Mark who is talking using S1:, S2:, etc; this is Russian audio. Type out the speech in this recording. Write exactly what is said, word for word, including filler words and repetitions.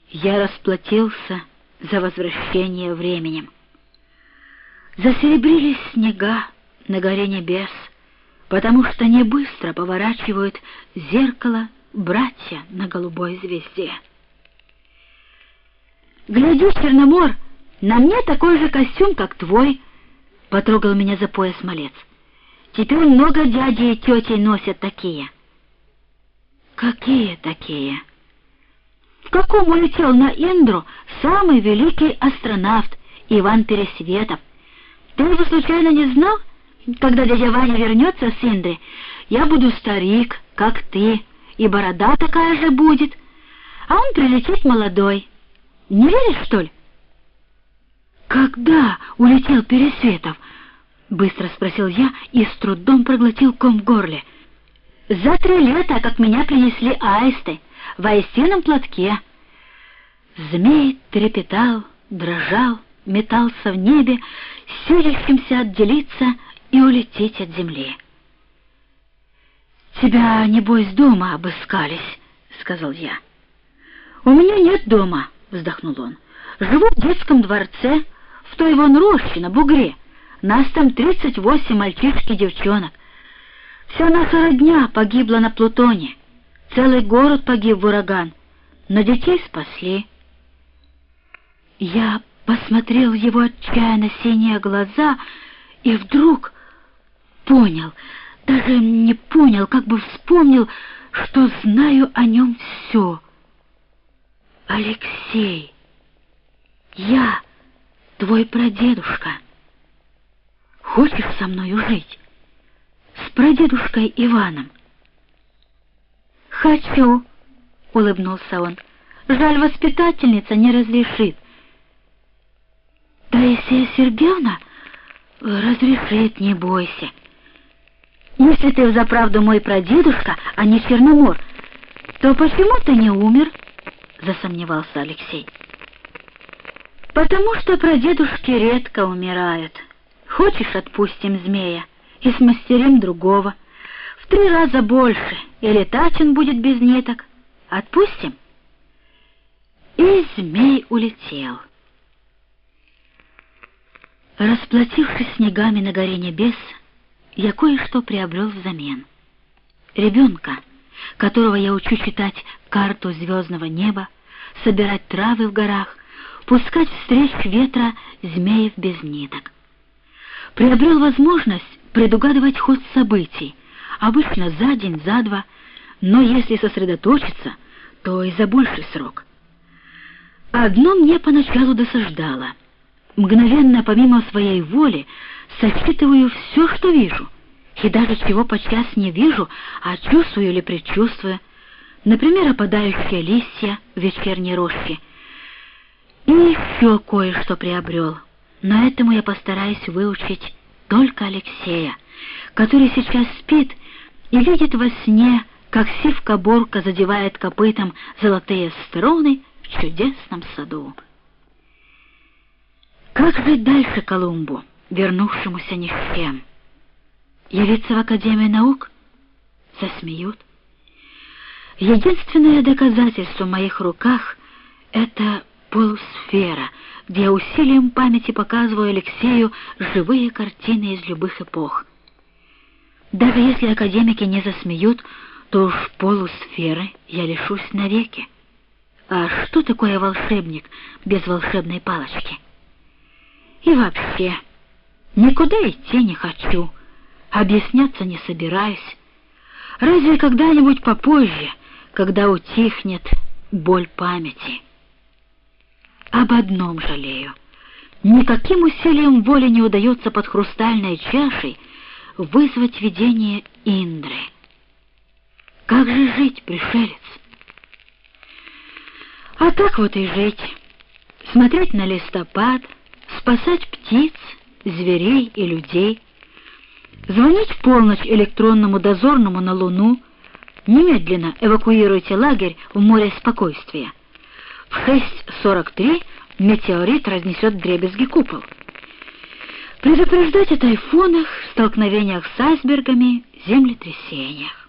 S1: Я расплатился за возвращение временем. Засеребрились снега на горе небес, потому что не быстро поворачивают зеркало братья на голубой звезде. «Гляди, Черномор, на мне такой же костюм, как твой», — потрогал меня за пояс малец. «Теперь много дядей и тетей носят такие». «Какие такие?» «В каком улетел на Индру самый великий астронавт Иван Пересветов? Ты его случайно не знал? Когда дядя Ваня вернется с Индры, я буду старик, как ты, и борода такая же будет, а он прилетит молодой. Не веришь, что ли?» «Когда улетел Пересветов?» — быстро спросил я и с трудом проглотил ком в горле. «За три лета, как меня принесли аисты в аистином платке». Змей трепетал, дрожал, метался в небе, силящимся отделиться и улететь от земли. «Тебя, небось, дома обыскались», — сказал я. «У меня нет дома», — вздохнул он. «Живу в детском дворце, в той вон роще на бугре. Нас там тридцать восемь мальчишек и девчонок. Вся наша родня погибла на Плутоне. Целый город погиб в ураган, но детей спасли». Я посмотрел в его отчаянно синие глаза и вдруг понял, даже не понял, как бы вспомнил, что знаю о нем все. «Алексей, я твой прадедушка. Хочешь со мною жить? С прадедушкой Иваном?» «Хочу», — улыбнулся он. «Жаль, воспитательница не разрешит». «Таисия Сергеевна разрешит, не бойся. Если ты взаправду мой прадедушка, а не Черномор, то почему ты не умер?» — засомневался Алексей. «Потому что прадедушки редко умирают. Хочешь, отпустим змея и смастерим другого. В три раза больше, и летать он будет без ниток. Отпустим?» И змей улетел. Расплатившись снегами на горе небес, я кое-что приобрел взамен. Ребенка, которого я учу читать карту звездного неба, собирать травы в горах, пускать встреч ветра змеев без ниток. Приобрел возможность предугадывать ход событий, обычно за день, за два, но если сосредоточиться, то и за больший срок. Одно мне поначалу досаждало. Мгновенно, помимо своей воли, сосчитываю все, что вижу, и даже чего подчас не вижу, а чувствую или предчувствую, например, опадающие листья в вечерней роще. И еще кое-что приобрел, но этому я постараюсь выучить только Алексея, который сейчас спит и видит во сне, как сивка-бурка задевает копытом золотые струны в чудесном саду. Как жить дальше Колумбу, вернувшемуся ни с чем? Явиться в Академию наук? Засмеют. Единственное доказательство в моих руках — это полусфера, где я усилием памяти показываю Алексею живые картины из любых эпох. Даже если академики не засмеют, то уж полусферы я лишусь навеки. А что такое волшебник без волшебной палочки? И вообще, никуда идти не хочу, объясняться не собираюсь. Разве когда-нибудь попозже, когда утихнет боль памяти? Об одном жалею. Никаким усилием воли не удается под хрустальной чашей вызвать видение Индры. Как же жить, пришелец? А так вот и жить. Смотреть на листопад, спасать птиц, зверей и людей, звонить в полночь электронному дозорному на Луну, немедленно эвакуируйте лагерь в море спокойствия. В шесть сорок три метеорит разнесет вдребезги купол. Предупреждать о тайфунах, столкновениях с айсбергами, землетрясениях.